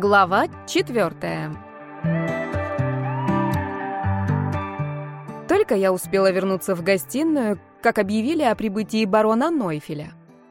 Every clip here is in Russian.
Глава 4. Только я успела вернуться в гостиную, как объявили о прибытии барона Нойфеля.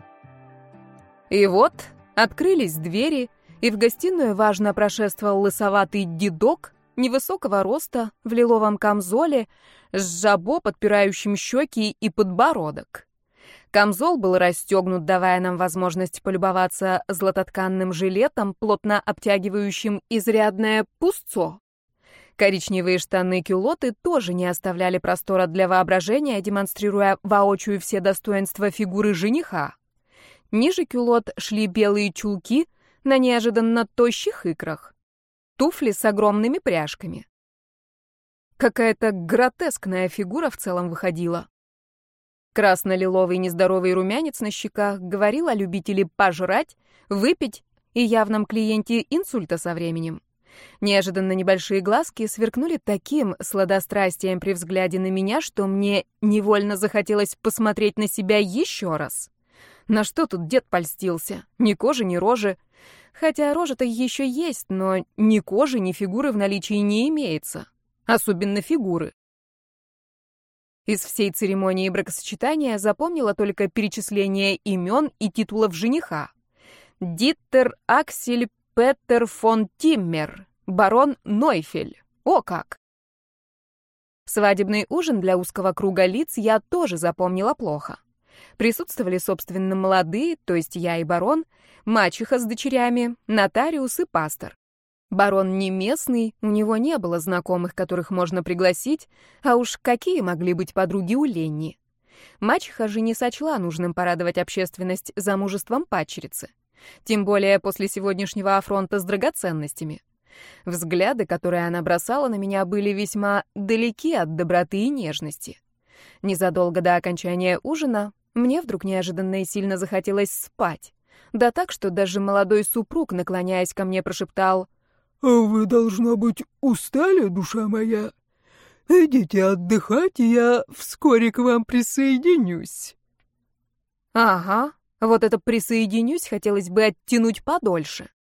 И вот открылись двери, и в гостиную важно прошествовал лысоватый дедок невысокого роста в лиловом камзоле с жабо, подпирающим щеки и подбородок. Камзол был расстегнут, давая нам возможность полюбоваться златотканным жилетом, плотно обтягивающим изрядное пустцо. Коричневые штаны-кюлоты тоже не оставляли простора для воображения, демонстрируя воочию все достоинства фигуры жениха. Ниже кюлот шли белые чулки на неожиданно тощих икрах. Туфли с огромными пряжками. Какая-то гротескная фигура в целом выходила. Красно-лиловый нездоровый румянец на щеках говорил о любителе пожрать, выпить и явном клиенте инсульта со временем. Неожиданно небольшие глазки сверкнули таким сладострастием при взгляде на меня, что мне невольно захотелось посмотреть на себя еще раз. На что тут дед польстился? Ни кожи, ни рожи. Хотя рожа-то еще есть, но ни кожи, ни фигуры в наличии не имеется. Особенно фигуры. Из всей церемонии бракосочетания запомнила только перечисление имен и титулов жениха. Диттер Аксель Петер фон Тиммер, барон Нойфель. О как! Свадебный ужин для узкого круга лиц я тоже запомнила плохо. Присутствовали, собственно, молодые, то есть я и барон, мачеха с дочерями, нотариус и пастор. Барон не местный, у него не было знакомых, которых можно пригласить, а уж какие могли быть подруги у Ленни. Мачеха же не сочла нужным порадовать общественность замужеством падчерицы. Тем более после сегодняшнего афронта с драгоценностями. Взгляды, которые она бросала на меня, были весьма далеки от доброты и нежности. Незадолго до окончания ужина мне вдруг неожиданно и сильно захотелось спать. Да так, что даже молодой супруг, наклоняясь ко мне, прошептал: «Вы, должно быть, устали, душа моя? Идите отдыхать, и я вскоре к вам присоединюсь». Ага, вот это «присоединюсь» хотелось бы оттянуть подольше.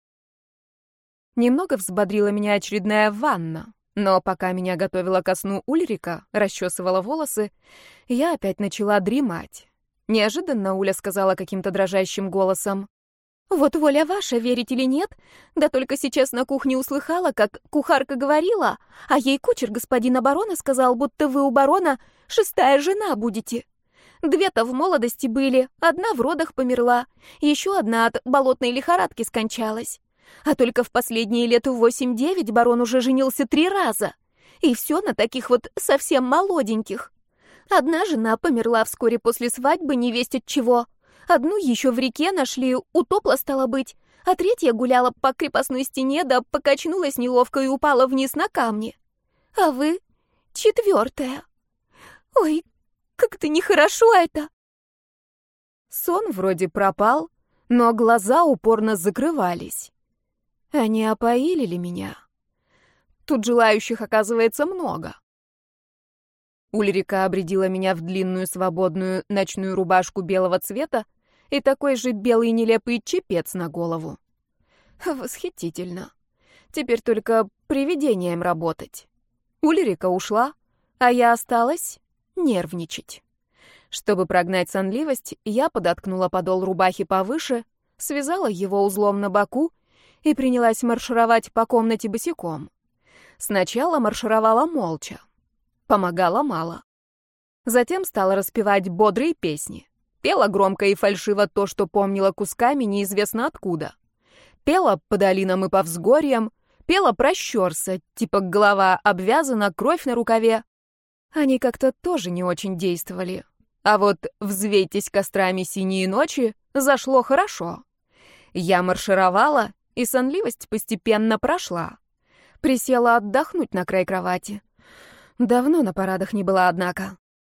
Немного взбодрила меня очередная ванна, но пока меня готовила ко сну Ульрика, расчесывала волосы, я опять начала дремать. Неожиданно Уля сказала каким-то дрожащим голосом: «Вот воля ваша, верить или нет, да только сейчас на кухне услыхала, как кухарка говорила, а ей кучер господина барона сказал, будто вы у барона 6-я жена будете. 2-то в молодости были, 1 в родах померла, еще 1 от болотной лихорадки скончалась. А только в последние лет 8-9 барон уже женился 3 раза. И все на таких вот совсем молоденьких. 1 жена померла вскоре после свадьбы, невесть от чего. 1 еще в реке нашли, утопла, стало быть, а 3-я гуляла по крепостной стене, да покачнулась неловко и упала вниз на камни. А вы 4-я. Ой, как-то нехорошо это». Сон вроде пропал, но глаза упорно закрывались. Они опоили ли меня? Тут желающих, оказывается, много. Ульрика обрядила меня в длинную свободную ночную рубашку белого цвета и такой же белый нелепый чепец на голову. Восхитительно. Теперь только привидением работать. Ульрика ушла, а я осталась нервничать. Чтобы прогнать сонливость, я подоткнула подол рубахи повыше, связала его узлом на боку и принялась маршировать по комнате босиком. Сначала маршировала молча. Помогало мало. Затем стала распевать бодрые песни. Пела громко и фальшиво то, что помнила кусками неизвестно откуда. Пела по долинам и по взгорьям, пела про щёрса, типа голова обвязана, кровь на рукаве. Они как-то тоже не очень действовали. А вот «Взвейтесь кострами синие ночи» зашло хорошо. Я маршировала, и сонливость постепенно прошла. Присела отдохнуть на край кровати. Давно на парадах не была, однако.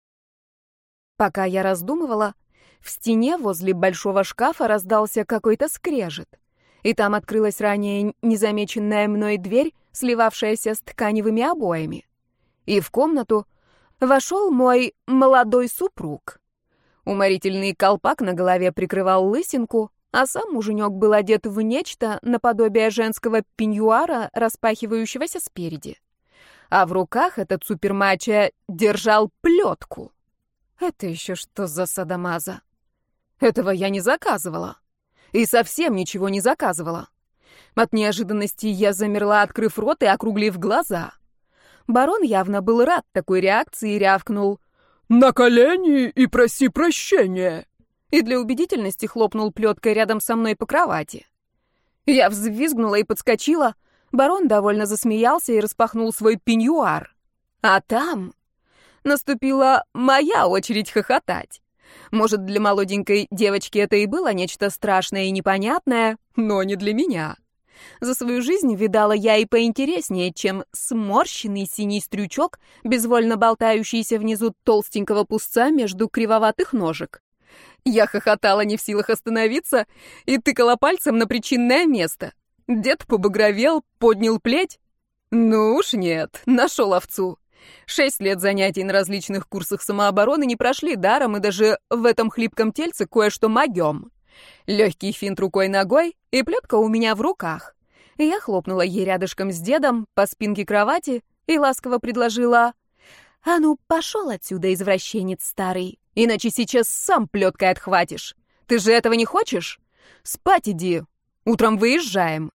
Пока я раздумывала, в стене возле большого шкафа раздался какой-то скрежет, и там открылась ранее незамеченная мной дверь, сливавшаяся с тканевыми обоями. И в комнату вошел мой молодой супруг. Уморительный колпак на голове прикрывал лысинку, а сам муженек был одет в нечто наподобие женского пеньюара, распахивающегося спереди. А в руках этот супермачо держал плетку. Это еще что за садомаза? Этого я не заказывала. И совсем ничего не заказывала. От неожиданности я замерла, открыв рот и округлив глаза. Барон явно был рад такой реакции и рявкнул: «На колени и проси прощения!» И для убедительности хлопнул плеткой рядом со мной по кровати. Я взвизгнула и подскочила. Барон довольно засмеялся и распахнул свой пеньюар. А там наступила моя очередь хохотать. Может, для молоденькой девочки это и было нечто страшное и непонятное, но не для меня. За свою жизнь видала я и поинтереснее, чем сморщенный синий стрючок, безвольно болтающийся внизу толстенького пузца между кривоватых ножек. Я хохотала, не в силах остановиться, и тыкала пальцем на причинное место. Дед побагровел, поднял плеть. Ну уж нет, нашел овцу. 6 лет занятий на различных курсах самообороны не прошли даром, и даже в этом хлипком тельце кое-что могем. Легкий финт рукой-ногой, и плетка у меня в руках. И я хлопнула ей рядышком с дедом по спинке кровати и ласково предложила: «А ну, пошел отсюда, извращенец старый, иначе сейчас сам плеткой отхватишь. Ты же этого не хочешь? Спать иди, утром выезжаем».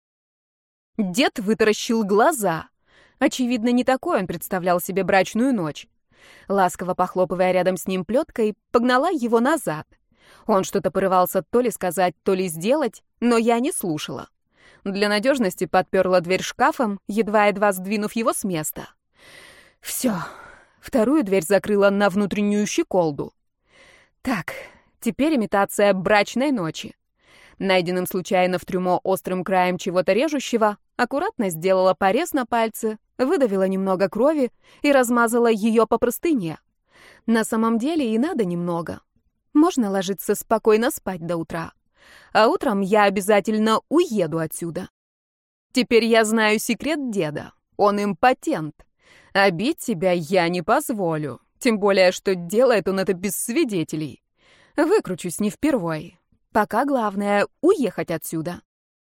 Дед вытаращил глаза. Очевидно, не такой он представлял себе брачную ночь. Ласково похлопывая рядом с ним плеткой, погнала его назад. Он что-то порывался то ли сказать, то ли сделать, но я не слушала. Для надежности подперла дверь шкафом, едва-едва сдвинув его с места. Все. Вторую дверь закрыла на внутреннюю щеколду. Так, теперь имитация брачной ночи. Найденным случайно в трюмо острым краем чего-то режущего, аккуратно сделала порез на пальце, выдавила немного крови и размазала ее по простыне. На самом деле и надо немного. Можно ложиться спокойно спать до утра. А утром я обязательно уеду отсюда. Теперь я знаю секрет деда. Он импотент. А бить себя я не позволю. Тем более, что делает он это без свидетелей. Выкручусь не впервой. Пока главное — уехать отсюда.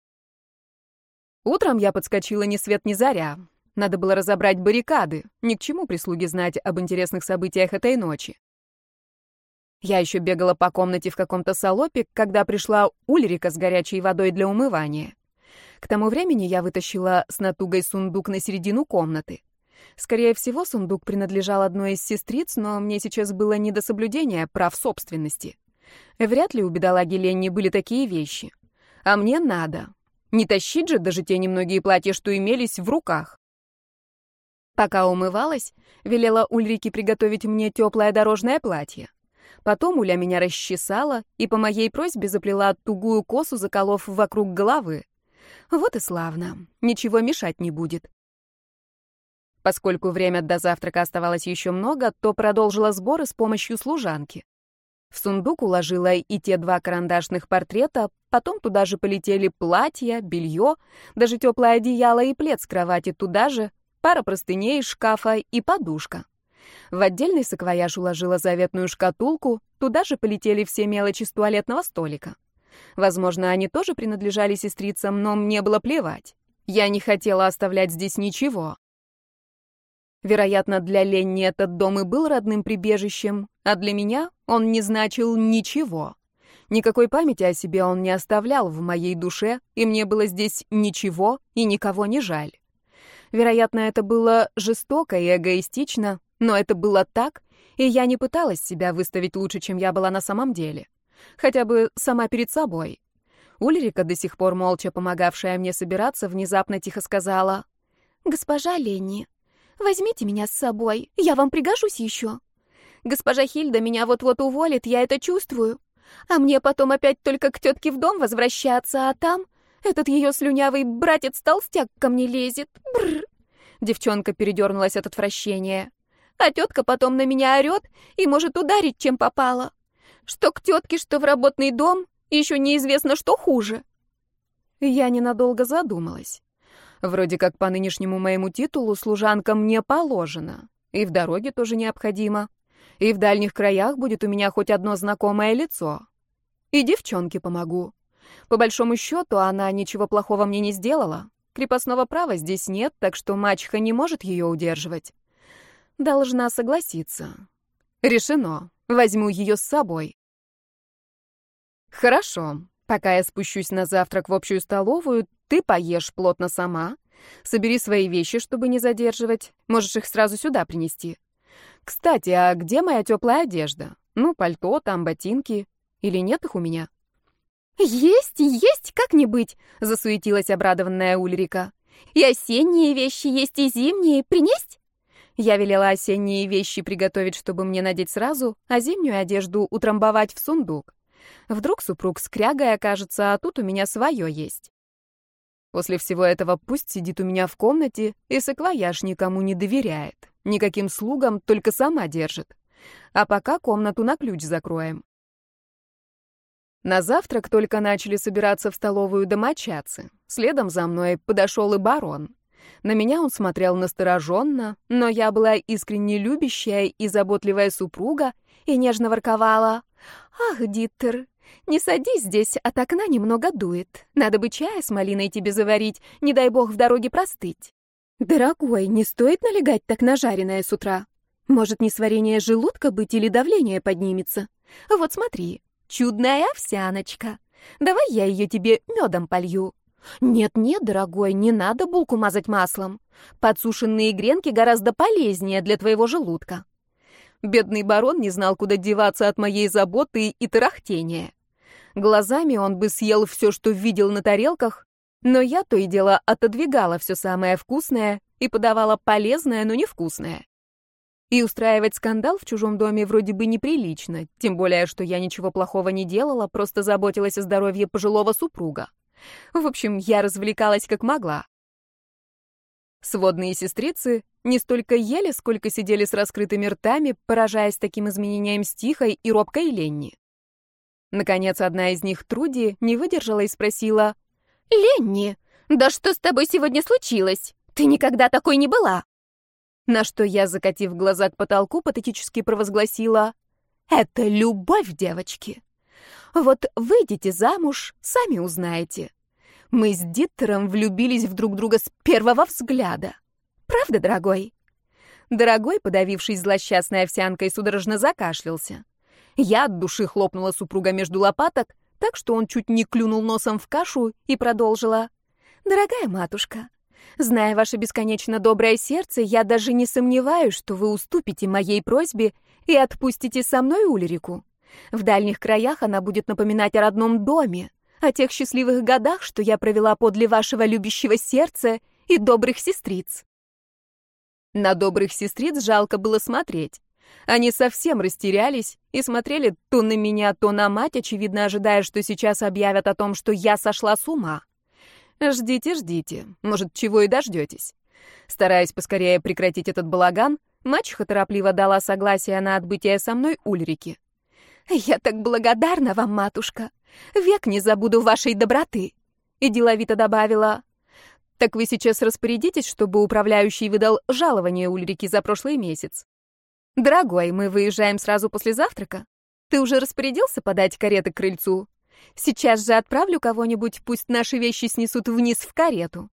Утром я подскочила ни свет ни заря. Надо было разобрать баррикады. Ни к чему прислуге знать об интересных событиях этой ночи. Я еще бегала по комнате в каком-то салопе, когда пришла Ульрика с горячей водой для умывания. К тому времени я вытащила с натугой сундук на середину комнаты. Скорее всего, сундук принадлежал одной из сестриц, но мне сейчас было не до соблюдения прав собственности. Вряд ли у бедолаги Ленни были такие вещи. А мне надо. Не тащить же даже те немногие платья, что имелись в руках. Пока умывалась, велела Ульрике приготовить мне теплое дорожное платье. Потом Уля меня расчесала и по моей просьбе заплела тугую косу, заколов вокруг головы. Вот и славно. Ничего мешать не будет. Поскольку время до завтрака оставалось еще много, то продолжила сборы с помощью служанки. В сундук уложила и те 2 карандашных портрета, потом туда же полетели платья, белье, даже теплое одеяло и плед с кровати туда же, пара простыней из шкафа и подушка. В отдельный саквояж уложила заветную шкатулку, туда же полетели все мелочи с туалетного столика. Возможно, они тоже принадлежали сестрицам, но мне было плевать. Я не хотела оставлять здесь ничего. Вероятно, для Ленни этот дом и был родным прибежищем, а для меня он не значил ничего. Никакой памяти о себе он не оставлял в моей душе, и мне было здесь ничего и никого не жаль. Вероятно, это было жестоко и эгоистично, но это было так, и я не пыталась себя выставить лучше, чем я была на самом деле. Хотя бы сама перед собой. Ульрика, до сих пор молча помогавшая мне собираться, внезапно тихо сказала: «Госпожа Ленни, возьмите меня с собой, я вам пригожусь еще. Госпожа Хильда меня вот-вот уволит, я это чувствую. А мне потом опять только к тетке в дом возвращаться, а там этот ее слюнявый братец-толстяк ко мне лезет. Бррр». Девчонка передернулась от отвращения. А тетка потом на меня орет и может ударить, чем попало. Что к тетке, что в работный дом, еще неизвестно, что хуже. Я ненадолго задумалась. Вроде как по нынешнему моему титулу служанка мне положена. И в дороге тоже необходимо. И в дальних краях будет у меня хоть одно знакомое лицо. И девчонке помогу. По большому счету, она ничего плохого мне не сделала. Крепостного права здесь нет, так что мачеха не может ее удерживать. Должна согласиться. Решено. Возьму ее с собой. Хорошо. Пока я спущусь на завтрак в общую столовую, ты поешь плотно сама. Собери свои вещи, чтобы не задерживать. Можешь их сразу сюда принести. Кстати, а где моя теплая одежда? Ну, пальто, там ботинки. Или нет их у меня? Есть, как не быть, засуетилась обрадованная Ульрика. И осенние вещи есть, и зимние. Принесть? Я велела осенние вещи приготовить, чтобы мне надеть сразу, а зимнюю одежду утрамбовать в сундук. Вдруг супруг скрягой окажется, а тут у меня свое есть. После всего этого пусть сидит у меня в комнате и саквояж никому не доверяет. Никаким слугам, только сама держит. А пока комнату на ключ закроем. На завтрак только начали собираться в столовую домочадцы. Следом за мной подошел и барон. На меня он смотрел настороженно, но я была искренне любящая и заботливая супруга и нежно ворковала. «Ах, Диттер, не садись здесь, от окна немного дует. Надо бы чая с малиной тебе заварить, не дай бог в дороге простыть». «Дорогой, не стоит налегать так на жареное с утра. Может, несварение желудка быть или давление поднимется. Вот смотри, чудная овсяночка. Давай я ее тебе медом полью». «Нет-нет, дорогой, не надо булку мазать маслом. Подсушенные гренки гораздо полезнее для твоего желудка». Бедный барон не знал, куда деваться от моей заботы и тарахтения. Глазами он бы съел все, что видел на тарелках, но я то и дело отодвигала все самое вкусное и подавала полезное, но невкусное. И устраивать скандал в чужом доме вроде бы неприлично, тем более, что я ничего плохого не делала, просто заботилась о здоровье пожилого супруга. В общем, я развлекалась как могла. Сводные сестрицы не столько ели, сколько сидели с раскрытыми ртами, поражаясь таким изменением с тихой и робкой Ленни. Наконец, одна из них, Труди, не выдержала и спросила: «Ленни, да что с тобой сегодня случилось? Ты никогда такой не была!» На что я, закатив глаза к потолку, патетически провозгласила: «Это любовь, девочки! Вот выйдите замуж, сами узнаете. Мы с Диттером влюбились в друг друга с первого взгляда. Правда, дорогой?» Дорогой, подавившись злосчастной овсянкой, судорожно закашлялся. Я от души хлопнула супруга между лопаток, так что он чуть не клюнул носом в кашу, и продолжила: «Дорогая матушка, зная ваше бесконечно доброе сердце, я даже не сомневаюсь, что вы уступите моей просьбе и отпустите со мной Ульрику. В дальних краях она будет напоминать о родном доме, о тех счастливых годах, что я провела подле вашего любящего сердца и добрых сестриц». На добрых сестриц жалко было смотреть. Они совсем растерялись и смотрели то на меня, то на мать, очевидно ожидая, что сейчас объявят о том, что я сошла с ума. Ждите, ждите, может, чего и дождетесь. Стараясь поскорее прекратить этот балаган, мачеха торопливо дала согласие на отбытие со мной Ульрики. «Я так благодарна вам, матушка. Век не забуду вашей доброты». И деловито добавила: «Так вы сейчас распорядитесь, чтобы управляющий выдал жалование Ульрике за прошлый месяц. Дорогой, мы выезжаем сразу после завтрака. Ты уже распорядился подать кареты к крыльцу? Сейчас же отправлю кого-нибудь, пусть наши вещи снесут вниз в карету».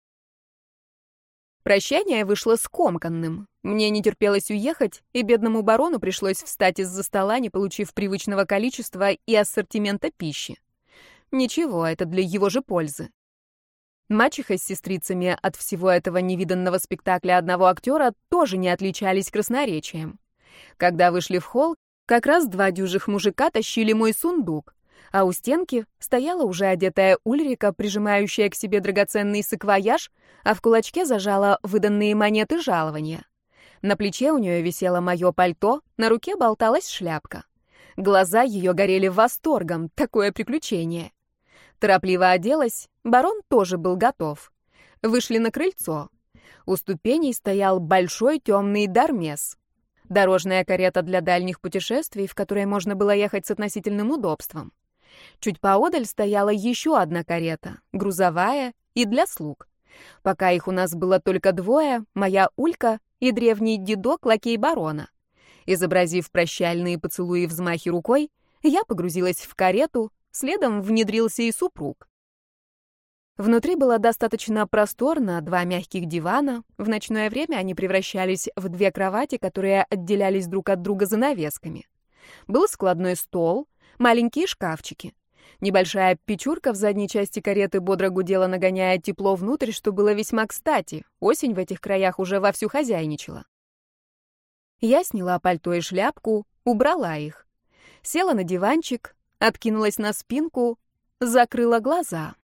Прощание вышло скомканным. Мне не терпелось уехать, и бедному барону пришлось встать из-за стола, не получив привычного количества и ассортимента пищи. Ничего, это для его же пользы. Мачеха с сестрицами от всего этого невиданного спектакля одного актера тоже не отличались красноречием. Когда вышли в холл, как раз два дюжих мужика тащили мой сундук, а у стенки стояла уже одетая Ульрика, прижимающая к себе драгоценный саквояж, а в кулачке зажала выданные монеты жалования. На плече у нее висело мое пальто, на руке болталась шляпка. Глаза ее горели восторгом, такое приключение. Торопливо оделась, барон тоже был готов. Вышли на крыльцо. У ступеней стоял большой темный дармес. Дорожная карета для дальних путешествий, в которой можно было ехать с относительным удобством. Чуть поодаль стояла еще одна карета, грузовая и для слуг. Пока их у нас было только двое, моя Улька и древний дедок, лакей барона. Изобразив прощальные поцелуи взмахи рукой, я погрузилась в карету, Следом внедрился и супруг. Внутри было достаточно просторно, 2 мягких дивана. В ночное время они превращались в 2 кровати, которые отделялись друг от друга занавесками. Был складной стол, маленькие шкафчики. Небольшая печурка в задней части кареты бодро гудела, нагоняя тепло внутрь, что было весьма кстати. Осень в этих краях уже вовсю хозяйничала. Я сняла пальто и шляпку, убрала их. Села на диванчик, откинулась на спинку, закрыла глаза.